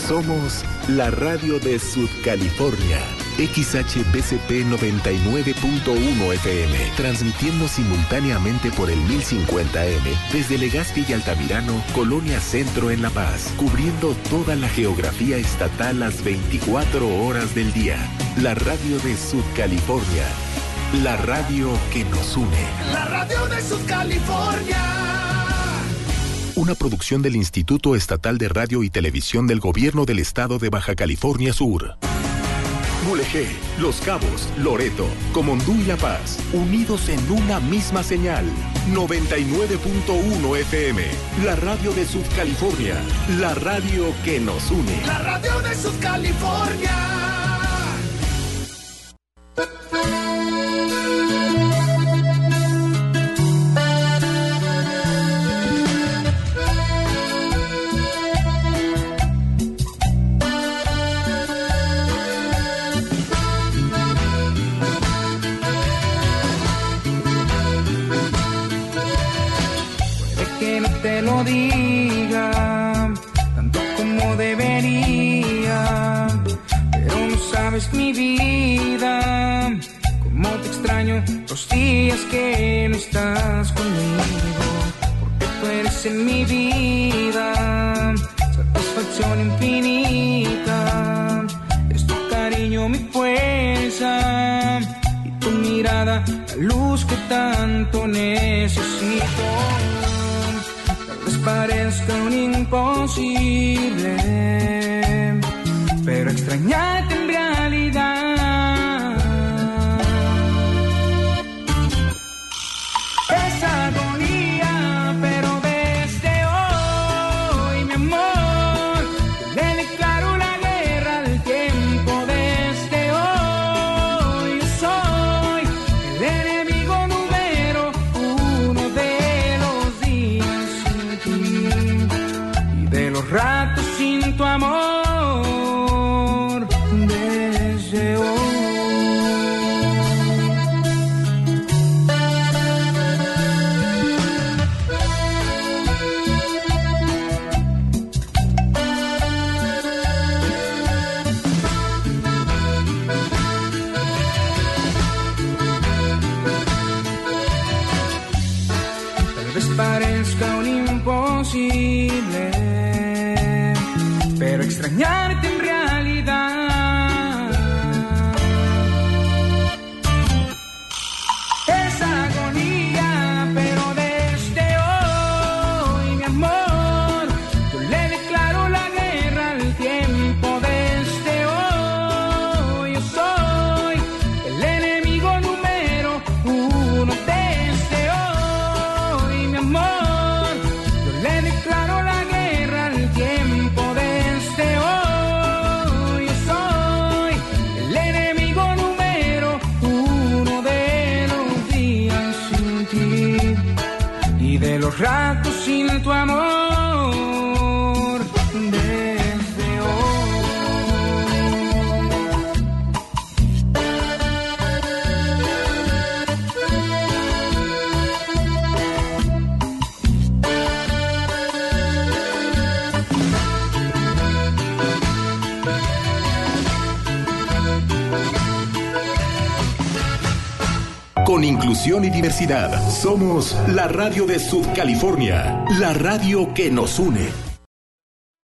Somos la radio de Sudcalifornia. XHBCP 99.1 FM, transmitiendo simultáneamente por el 1050M desde Legazpi y Altamirano, Colonia Centro en La Paz, cubriendo toda la geografía estatal las 24 horas del día. La radio de Sudcalifornia, la radio que nos une. La radio de Sudcalifornia. Una producción del Instituto Estatal de Radio y Televisión del Gobierno del Estado de Baja California Sur. Mulegé, Los Cabos, Loreto, Comondú y La Paz, unidos en una misma señal. 99.1 FM, la radio de Sudcalifornia, la radio que nos une. La radio de Sudcalifornia. Lo diga tanto como debería, pero no sabes mi vida, cómo te extraño los días que no estás conmigo, porque tú eres en mi vida satisfacción infinita, es tu cariño mi fuerza y tu mirada la luz que tanto necesito. Parezca un imposible, pero extrañarte en realidad es agonía, pero desde hoy, mi amor, le declaro la guerra al tiempo. Desde hoy yo soy el enemigo número uno de los días y de los ratos sin tu amor desde hoy. Tal vez parezca un imposible, pero extrañarte en realidad es agonía, pero desde hoy, mi amor, yo le declaro la guerra al tiempo. Desde hoy yo soy el enemigo número uno. Desde hoy, mi amor, yo le declaro la guerra al tiempo. Desde hoy yo soy el enemigo número uno de los días sin ti y de los ratos sin tu amor desde hoy. Con inclusión y diversidad, somos la radio de Sudcalifornia, la radio que nos une.